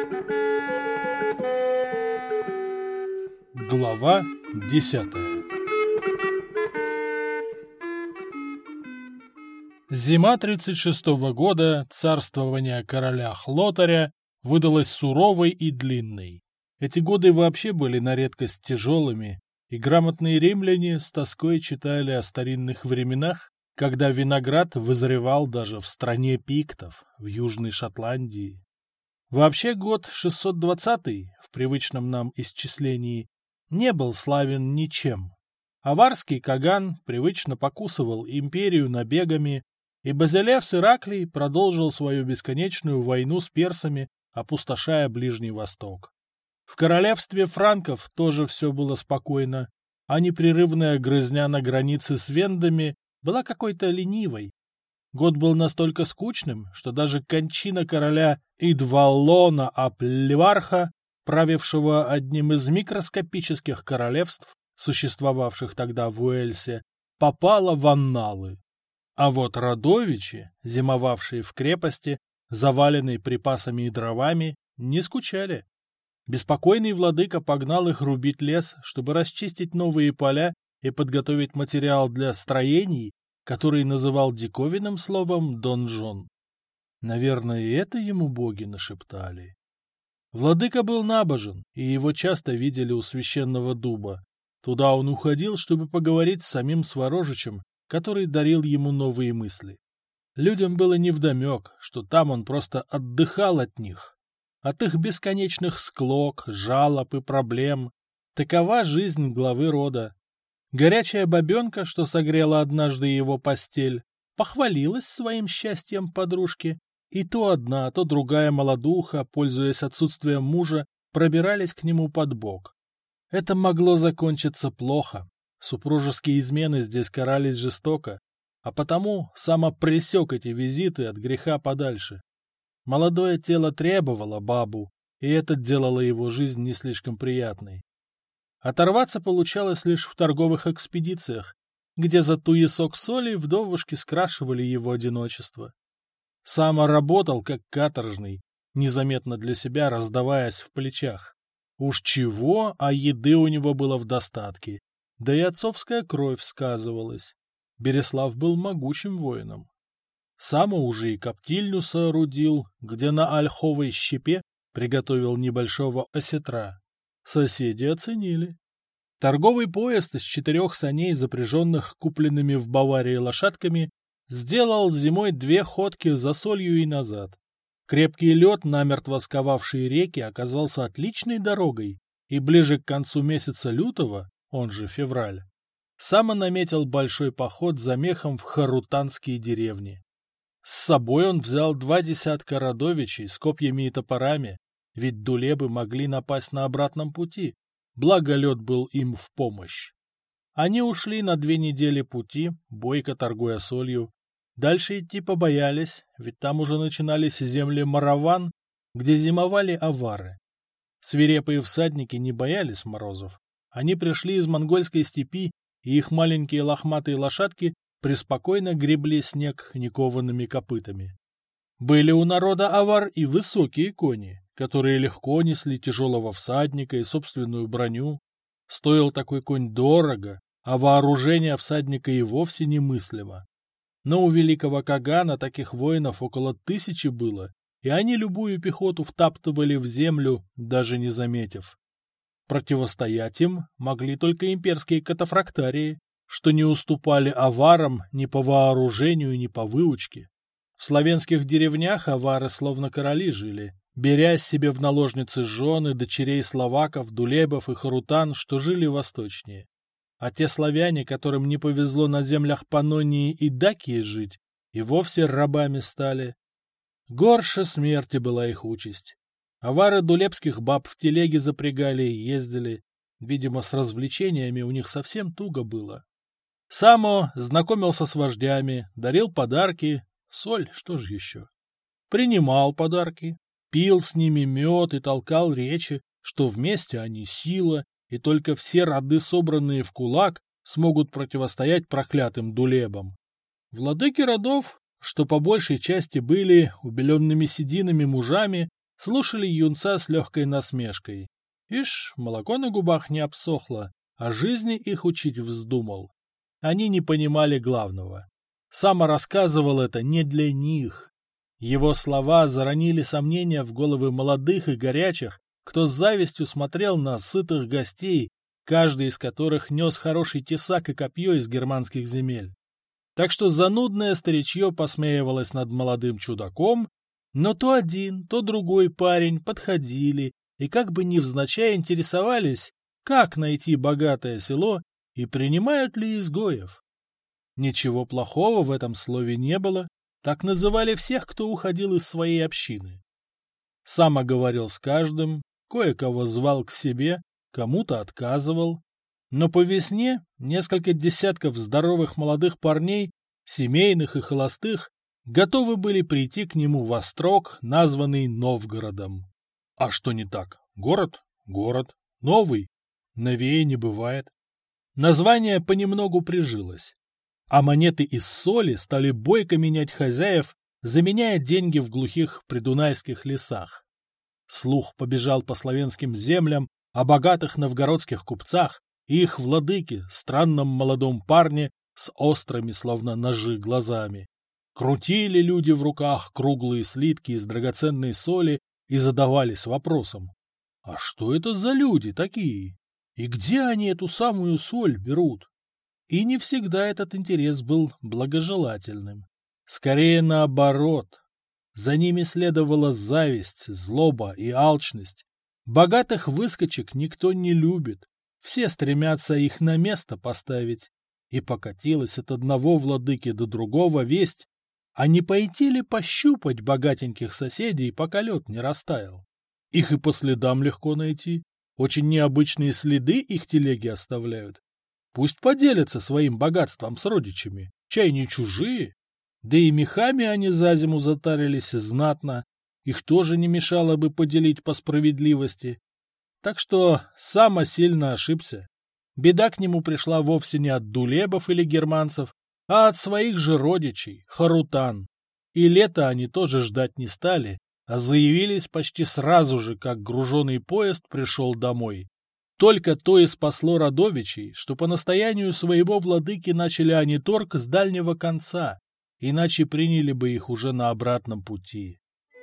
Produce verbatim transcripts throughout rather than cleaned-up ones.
Глава десятая. Зима тридцать шестого года царствования короля Хлотаря выдалась суровой и длинной. Эти годы вообще были на редкость тяжелыми, и грамотные римляне с тоской читали о старинных временах, когда виноград вызревал даже в стране пиктов, в Южной Шотландии. Вообще год шестьсот двадцатый, в привычном нам исчислении, не был славен ничем. Аварский Каган привычно покусывал империю набегами, и Базилевс Ираклий продолжил свою бесконечную войну с персами, опустошая Ближний Восток. В королевстве франков тоже все было спокойно, а непрерывная грызня на границе с вендами была какой-то ленивой. Год был настолько скучным, что даже кончина короля Идваллона Аплеварха, правившего одним из микроскопических королевств, существовавших тогда в Уэльсе, попала в анналы. А вот родовичи, зимовавшие в крепости, заваленной припасами и дровами, не скучали. Беспокойный владыка погнал их рубить лес, чтобы расчистить новые поля и подготовить материал для строений, который называл диковинным словом «донжон». Наверное, и это ему боги нашептали. Владыка был набожен, и его часто видели у священного дуба. Туда он уходил, чтобы поговорить с самим Сварожичем, который дарил ему новые мысли. Людям было невдомек, что там он просто отдыхал от них, от их бесконечных склок, жалоб и проблем. Такова жизнь главы рода. Горячая бабенка, что согрела однажды его постель, похвалилась своим счастьем подружки, и то одна, то другая молодуха, пользуясь отсутствием мужа, пробирались к нему под бок. Это могло закончиться плохо. Супружеские измены здесь карались жестоко, а потому Сама пресек эти визиты от греха подальше. Молодое тело требовало бабу, и это делало его жизнь не слишком приятной. Оторваться получалось лишь в торговых экспедициях, где за туесок соли вдовушки скрашивали его одиночество. Сама работал как каторжный, незаметно для себя раздаваясь в плечах. Уж чего, а еды у него было в достатке, да и отцовская кровь сказывалась. Береслав был могучим воином. Сама уже и коптильню соорудил, где на ольховой щепе приготовил небольшого осетра. Соседи оценили. Торговый поезд из четырех саней, запряженных купленными в Баварии лошадками, сделал зимой две ходки за солью и назад. Крепкий лед, намертво сковавший реки, оказался отличной дорогой, и ближе к концу месяца лютого, он же февраль, Сама наметил большой поход за мехом в харутанские деревни. С собой он взял два десятка родовичей с копьями и топорами, ведь дулебы могли напасть на обратном пути, благо лед был им в помощь. Они ушли на две недели пути, бойко торгуя солью. Дальше идти побоялись, ведь там уже начинались земли Мараван, где зимовали авары. Свирепые всадники не боялись морозов. Они пришли из монгольской степи, и их маленькие лохматые лошадки преспокойно гребли снег никованными копытами. Были у народа авар и высокие кони, которые легко несли тяжелого всадника и собственную броню. Стоил такой конь дорого, а вооружение всадника и вовсе немыслимо. Но у великого Кагана таких воинов около тысячи было, и они любую пехоту втаптывали в землю, даже не заметив. Противостоять им могли только имперские катафрактарии, что не уступали аварам ни по вооружению, ни по выучке. В славянских деревнях авары словно короли жили, беря себе в наложницы жены дочерей словаков, дулебов и харутан, что жили восточнее. А те славяне, которым не повезло на землях Панонии и Дакии жить, и вовсе рабами стали. Горше смерти была их участь. Авары дулебских баб в телеге запрягали и ездили. Видимо, с развлечениями у них совсем туго было. Само знакомился с вождями, дарил подарки, соль, что же еще. Принимал подарки, пил с ними мед и толкал речи, что вместе они сила, и только все роды, собранные в кулак, смогут противостоять проклятым дулебам. Владыки родов, что по большей части были убеленными сединами мужами, слушали юнца с легкой насмешкой. Ишь, молоко на губах не обсохло, а жизни их учить вздумал. Они не понимали главного. Сама рассказывал это не для них. Его слова заронили сомнения в головы молодых и горячих, кто с завистью смотрел на сытых гостей, каждый из которых нес хороший тесак и копье из германских земель. Так что занудное старичье посмеивалось над молодым чудаком, но то один, то другой парень подходили и как бы невзначай интересовались, как найти богатое село и принимают ли изгоев. Ничего плохого в этом слове не было, так называли всех, кто уходил из своей общины. Сам говорил с каждым, кое-кого звал к себе, кому-то отказывал. Но по весне несколько десятков здоровых молодых парней, семейных и холостых, готовы были прийти к нему в острог, названный Новгородом. А что не так? Город? Город. Новый? Новее не бывает. Название понемногу прижилось. А монеты из соли стали бойко менять хозяев, заменяя деньги в глухих придунайских лесах. Слух побежал по славянским землям о богатых новгородских купцах и их владыке, странном молодом парне с острыми, словно ножи, глазами. Крутили люди в руках круглые слитки из драгоценной соли и задавались вопросом: а что это за люди такие? И где они эту самую соль берут? И не всегда этот интерес был благожелательным. Скорее наоборот. За ними следовала зависть, злоба и алчность. Богатых выскочек никто не любит. Все стремятся их на место поставить. И покатилась от одного владыки до другого весть, а не пойти ли пощупать богатеньких соседей, пока лед не растаял? Их и по следам легко найти. Очень необычные следы их телеги оставляют. Пусть поделятся своим богатством с родичами, чай не чужие. Да и мехами они за зиму затарились знатно, их тоже не мешало бы поделить по справедливости. Так что Сама сильно ошибся. Беда к нему пришла вовсе не от дулебов или германцев, а от своих же родичей, харутан. И лета они тоже ждать не стали, а заявились почти сразу же, как груженый поезд пришел домой. Только то и спасло родовичей, что по настоянию своего владыки начали они торг с дальнего конца, иначе приняли бы их уже на обратном пути.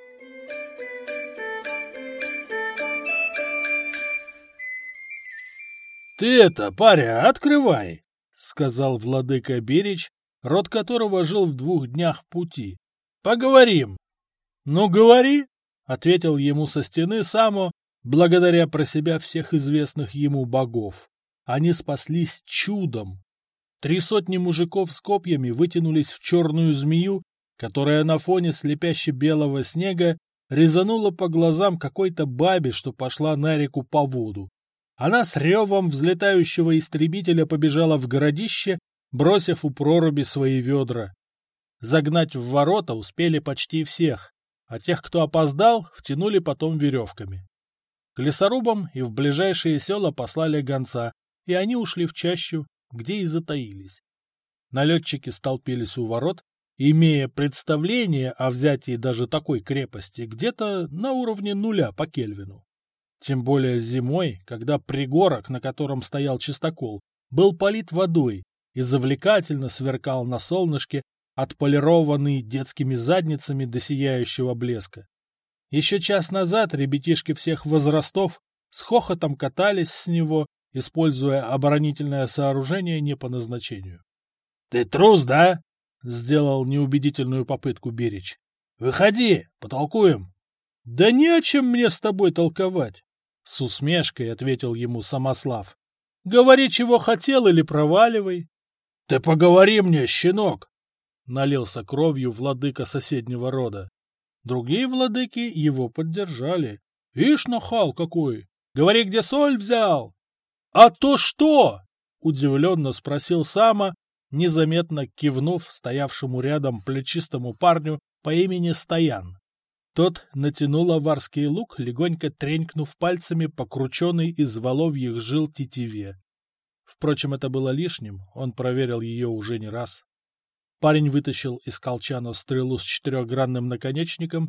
— Ты это, паря, открывай, — сказал владыка Берич, род которого жил в двух днях пути. — Поговорим. — Ну, говори, — ответил ему со стены Само, благодаря про себя всех известных ему богов. Они спаслись чудом. Три сотни мужиков с копьями вытянулись в черную змею, которая на фоне слепяще-белого снега резанула по глазам какой-то бабе, что пошла на реку по воду. Она с ревом взлетающего истребителя побежала в городище, бросив у проруби свои ведра. Загнать в ворота успели почти всех, а тех, кто опоздал, втянули потом веревками. К лесорубам и в ближайшие села послали гонца, и они ушли в чащу, где и затаились. Налетчики столпились у ворот, имея представление о взятии даже такой крепости где-то на уровне нуля по Кельвину. Тем более зимой, когда пригорок, на котором стоял чистокол, был полит водой и завлекательно сверкал на солнышке, отполированный детскими задницами до сияющего блеска. Еще час назад ребятишки всех возрастов с хохотом катались с него, используя оборонительное сооружение не по назначению. — Ты трус, да? — сделал неубедительную попытку Берич. — Выходи, потолкуем. — Да не о чем мне с тобой толковать, — с усмешкой ответил ему Самослав. — Говори, чего хотел, или проваливай. — Ты поговори мне, щенок! — налился кровью владыка соседнего рода. Другие владыки его поддержали. — Ишь, нахал какой! Говори, где соль взял! — А то что? — удивленно спросил Сама, незаметно кивнув стоявшему рядом плечистому парню по имени Стоян. Тот натянул аварский лук, легонько тренькнув пальцами по крученой из воловьих жил тетиве. Впрочем, это было лишним, он проверил ее уже не раз. Парень вытащил из колчана стрелу с четырехгранным наконечником,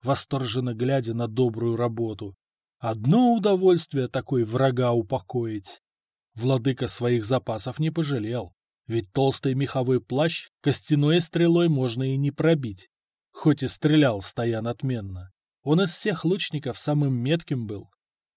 восторженно глядя на добрую работу. Одно удовольствие такой врага упокоить. Владыка своих запасов не пожалел, ведь толстый меховой плащ костяной стрелой можно и не пробить, хоть и стрелял Стоян отменно. Он из всех лучников самым метким был.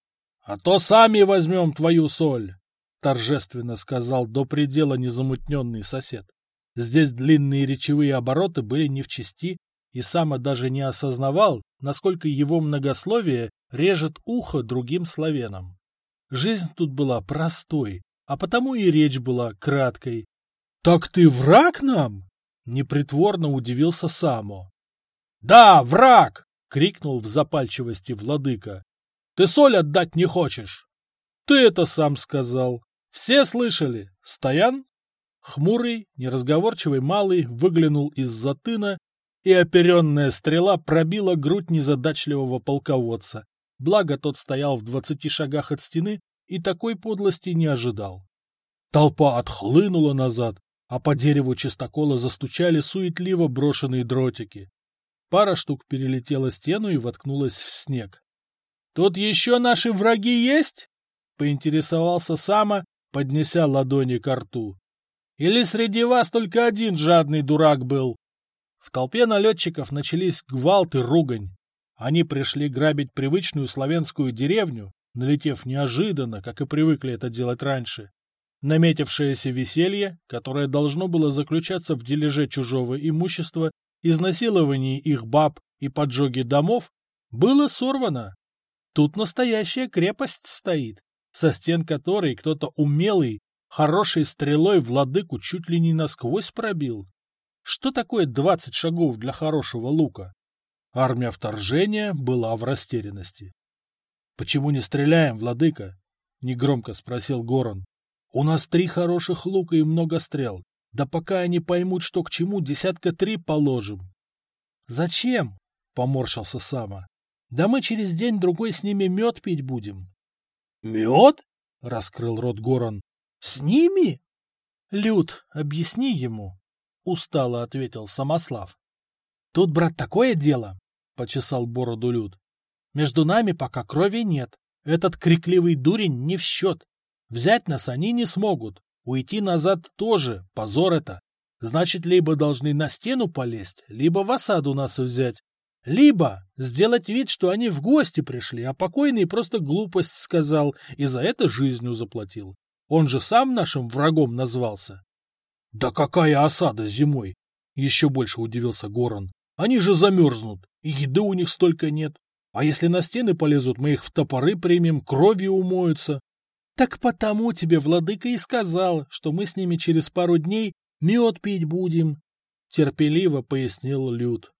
— А то сами возьмем твою соль! — торжественно сказал до предела незамутненный сосед. Здесь длинные речевые обороты были не в чести, и Сама даже не осознавал, насколько его многословие режет ухо другим славянам. Жизнь тут была простой, а потому и речь была краткой. — Так ты враг нам? — непритворно удивился Само. — Да, враг! — крикнул в запальчивости владыка. — Ты соль отдать не хочешь? — Ты это сам сказал. Все слышали? Стоян? Хмурый, неразговорчивый малый выглянул из-за тына, и оперенная стрела пробила грудь незадачливого полководца. Благо тот стоял в двадцати шагах от стены и такой подлости не ожидал. Толпа отхлынула назад, а по дереву чистокола застучали суетливо брошенные дротики. Пара штук перелетела стену и воткнулась в снег. — Тут еще наши враги есть? — поинтересовался Сама, поднеся ладони ко рту. — Или среди вас только один жадный дурак был? В толпе налетчиков начались гвалт и ругань. Они пришли грабить привычную славянскую деревню, налетев неожиданно, как и привыкли это делать раньше. Наметившееся веселье, которое должно было заключаться в дележе чужого имущества, изнасиловании их баб и поджоге домов, было сорвано. Тут настоящая крепость стоит, со стен которой кто-то умелый, хорошей стрелой владыку чуть ли не насквозь пробил. Что такое двадцать шагов для хорошего лука? Армия вторжения была в растерянности. — Почему не стреляем, владыка? — негромко спросил Горан. — У нас три хороших лука и много стрел. Да пока они поймут, что к чему, десятка три положим. — Зачем? — поморщился Сама. — Да мы через день-другой с ними мед пить будем. — Мед? — раскрыл рот Горан. — С ними? — Люд, объясни ему, — устало ответил Самослав. — Тут, брат, такое дело, — почесал бороду Люд. — Между нами пока крови нет. Этот крикливый дурень не в счет. Взять нас они не смогут. Уйти назад тоже, позор это. Значит, либо должны на стену полезть, либо в осаду нас взять. Либо сделать вид, что они в гости пришли, а покойный просто глупость сказал и за это жизнью заплатил. Он же сам нашим врагом назвался. — Да какая осада зимой? — еще больше удивился Горан. — Они же замерзнут, и еды у них столько нет. А если на стены полезут, мы их в топоры примем, кровью умоются. — Так потому тебе владыка и сказал, что мы с ними через пару дней мед пить будем, — терпеливо пояснил Люд.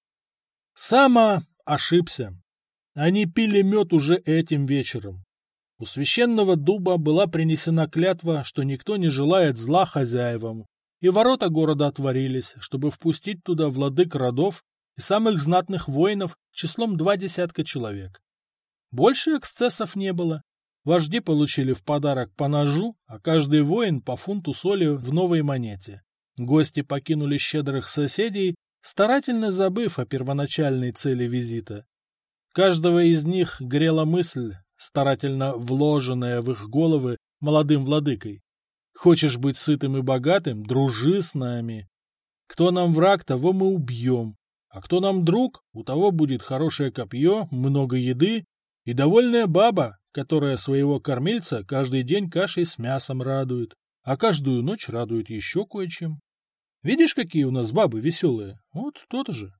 Сама ошибся. Они пили мед уже этим вечером. У священного дуба была принесена клятва, что никто не желает зла хозяевам, и ворота города отворились, чтобы впустить туда владык родов и самых знатных воинов числом два десятка человек. Больше эксцессов не было. Вожди получили в подарок по ножу, а каждый воин по фунту соли в новой монете. Гости покинули щедрых соседей, старательно забыв о первоначальной цели визита. Каждого из них грела мысль, старательно вложенная в их головы молодым владыкой. Хочешь быть сытым и богатым — дружи с нами. Кто нам враг, того мы убьем, а кто нам друг, у того будет хорошее копье, много еды и довольная баба, которая своего кормильца каждый день кашей с мясом радует, а каждую ночь радует еще кое-чем. Видишь, какие у нас бабы веселые? Вот то-то же.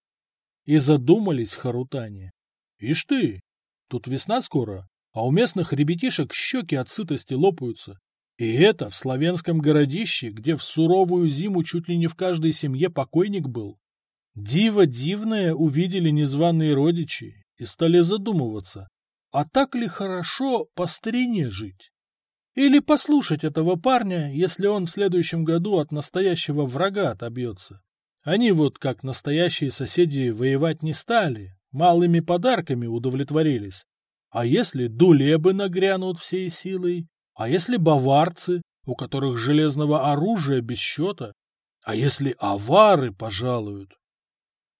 И задумались харутане. Ишь ты, тут весна скоро, а у местных ребятишек щеки от сытости лопаются. И это в славянском городище, где в суровую зиму чуть ли не в каждой семье покойник был. Диво дивное увидели незваные родичи и стали задумываться, а так ли хорошо по старине жить? Или послушать этого парня, если он в следующем году от настоящего врага отобьется? Они вот, как настоящие соседи, воевать не стали, малыми подарками удовлетворились. А если дулебы нагрянут всей силой? А если баварцы, у которых железного оружия без счета? А если авары пожалуют?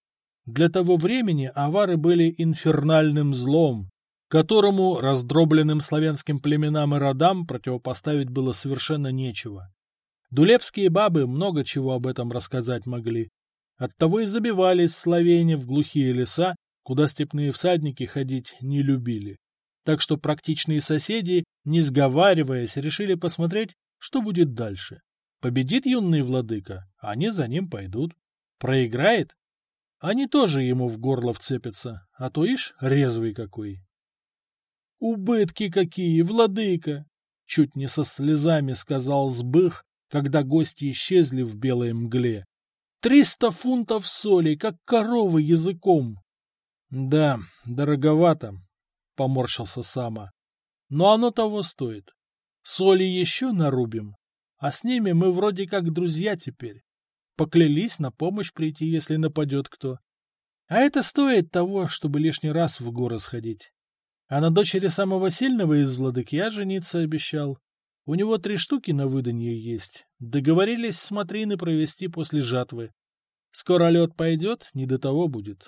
Для того времени авары были инфернальным злом, которому раздробленным славянским племенам и родам противопоставить было совершенно нечего. Дулепские бабы много чего об этом рассказать могли. Оттого и забивались славяне в глухие леса, куда степные всадники ходить не любили. Так что практичные соседи, не сговариваясь, решили посмотреть, что будет дальше. Победит юный владыка, они за ним пойдут. Проиграет? Они тоже ему в горло вцепятся, а то ишь резвый какой. «Убытки какие, владыка!» — чуть не со слезами сказал Сбых, когда гости исчезли в белой мгле. «Триста фунтов соли, как корова языком!» «Да, дороговато», — поморщился Сама. «Но оно того стоит. Соли еще нарубим, а с ними мы вроде как друзья теперь. Поклялись на помощь прийти, если нападет кто. А это стоит того, чтобы лишний раз в горы сходить. А на дочери самого сильного из владык я жениться обещал. У него три штуки на выданье есть. Договорились смотрины провести после жатвы. Скоро лед пойдет, не до того будет».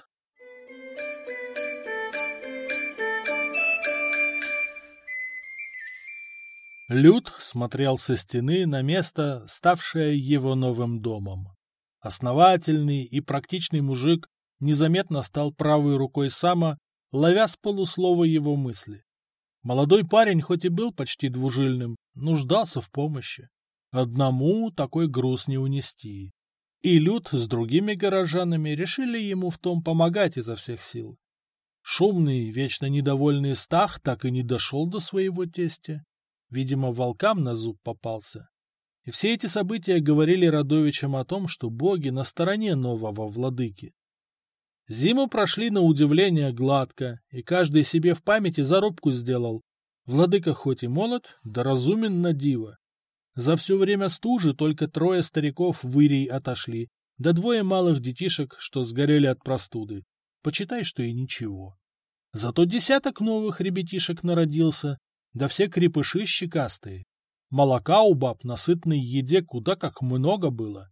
Люд смотрел со стены на место, ставшее его новым домом. Основательный и практичный мужик незаметно стал правой рукой Сама, ловя с полуслова его мысли. Молодой парень, хоть и был почти двужильным, нуждался в помощи. Одному такой груз не унести. И Люд с другими горожанами решили ему в том помогать изо всех сил. Шумный, вечно недовольный Стах так и не дошел до своего тестя. Видимо, волкам на зуб попался. И все эти события говорили родовичам о том, что боги на стороне нового владыки. Зиму прошли на удивление гладко, и каждый себе в памяти зарубку сделал. Владыка хоть и молод, да разумен на диво. За все время стужи только трое стариков в Ирий отошли, да двое малых детишек, что сгорели от простуды. Почитай, что и ничего. Зато десяток новых ребятишек народился, да все крепыши щекастые. Молока у баб на сытной еде куда как много было.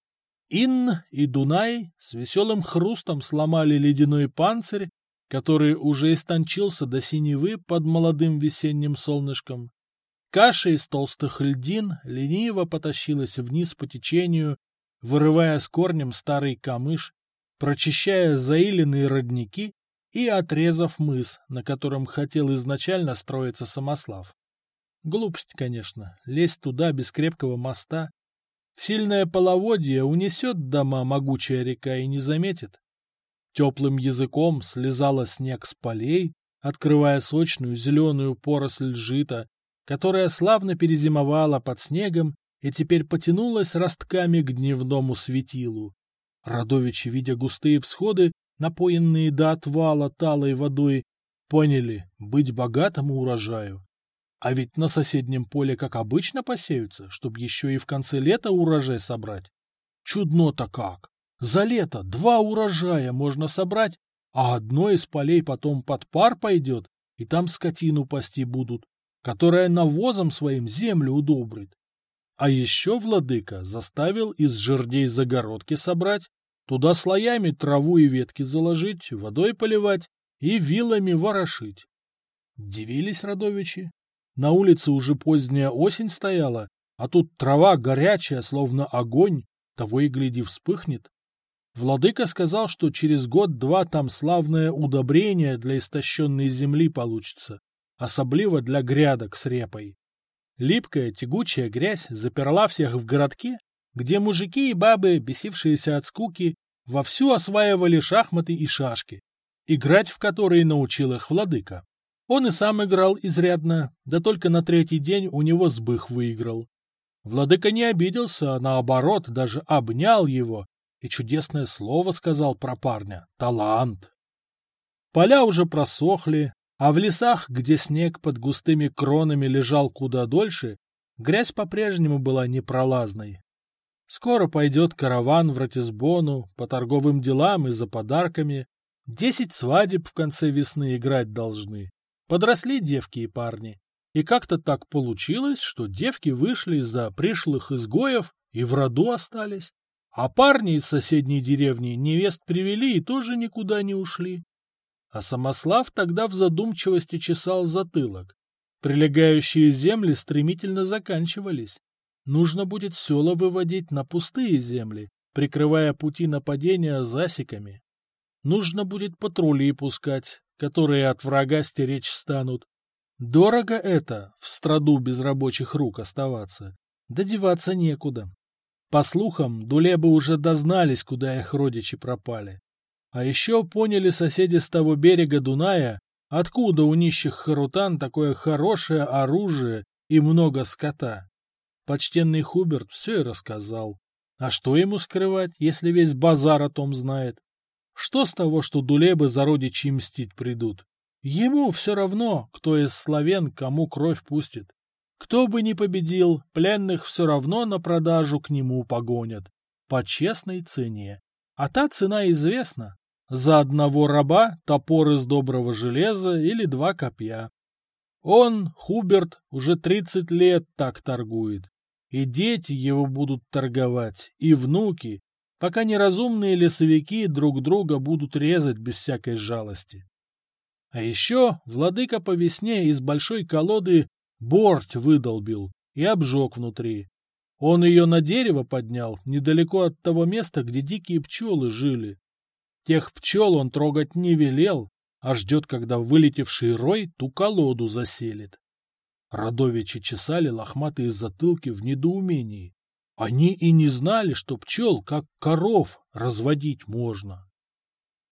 Ин и Дунай с веселым хрустом сломали ледяной панцирь, который уже истончился до синевы под молодым весенним солнышком. Каша из толстых льдин лениво потащилась вниз по течению, вырывая с корнем старый камыш, прочищая заиленные родники и отрезав мыс, на котором хотел изначально строиться Самослав. Глупость, конечно, лезть туда без крепкого моста. Сильное половодье унесет дома могучая река и не заметит. Теплым языком слезала снег с полей, открывая сочную зеленую поросль жита, которая славно перезимовала под снегом и теперь потянулась ростками к дневному светилу. Родовичи, видя густые всходы, напоенные до отвала талой водой, поняли — быть богатому урожаю. А ведь на соседнем поле, как обычно, посеются, чтобы еще и в конце лета урожай собрать. Чудно-то как! За лето два урожая можно собрать, а одно из полей потом под пар пойдет, и там скотину пасти будут, которая навозом своим землю удобрит. А еще владыка заставил из жердей загородки собрать, туда слоями траву и ветки заложить, водой поливать и вилами ворошить. Дивились родовичи. На улице уже поздняя осень стояла, а тут трава горячая, словно огонь, того и гляди вспыхнет. Владыка сказал, что через год-два там славное удобрение для истощенной земли получится, особливо для грядок с репой. Липкая тягучая грязь заперла всех в городке, где мужики и бабы, бесившиеся от скуки, вовсю осваивали шахматы и шашки, играть в которые научил их владыка. Он и сам играл изрядно, да только на третий день у него Сбых выиграл. Владыка не обиделся, а наоборот, даже обнял его и чудесное слово сказал про парня — талант. Поля уже просохли, а в лесах, где снег под густыми кронами лежал куда дольше, грязь по-прежнему была непролазной. Скоро пойдет караван в Ратисбону по торговым делам и за подарками. Десять свадеб в конце весны играть должны. Подросли девки и парни. И как-то так получилось, что девки вышли за пришлых изгоев и в роду остались. А парни из соседней деревни невест привели и тоже никуда не ушли. А Самослав тогда в задумчивости чесал затылок. Прилегающие земли стремительно заканчивались. Нужно будет села выводить на пустые земли, прикрывая пути нападения засеками. Нужно будет патрули пускать, которые от врага стеречь станут. Дорого это, в страду без рабочих рук оставаться. Додеваться некуда. По слухам, дулебы уже дознались, куда их родичи пропали. А еще поняли соседи с того берега Дуная, откуда у нищих харутан такое хорошее оружие и много скота. Почтенный Хуберт все и рассказал. А что ему скрывать, если весь базар о том знает? Что с того, что дулебы за родичей мстить придут? Ему все равно, кто из славян кому кровь пустит. Кто бы ни победил, пленных все равно на продажу к нему погонят. По честной цене. А та цена известна. За одного раба топор из доброго железа или два копья. Он, Хуберт, уже тридцать лет так торгует. И дети его будут торговать, и внуки, пока неразумные лесовики друг друга будут резать без всякой жалости. А еще владыка по весне из большой колоды борть выдолбил и обжег внутри. Он ее на дерево поднял, недалеко от того места, где дикие пчелы жили. Тех пчел он трогать не велел, а ждет, когда вылетевший рой ту колоду заселит. Родовичи чесали лохматые затылки в недоумении. Они и не знали, что пчел, как коров, разводить можно.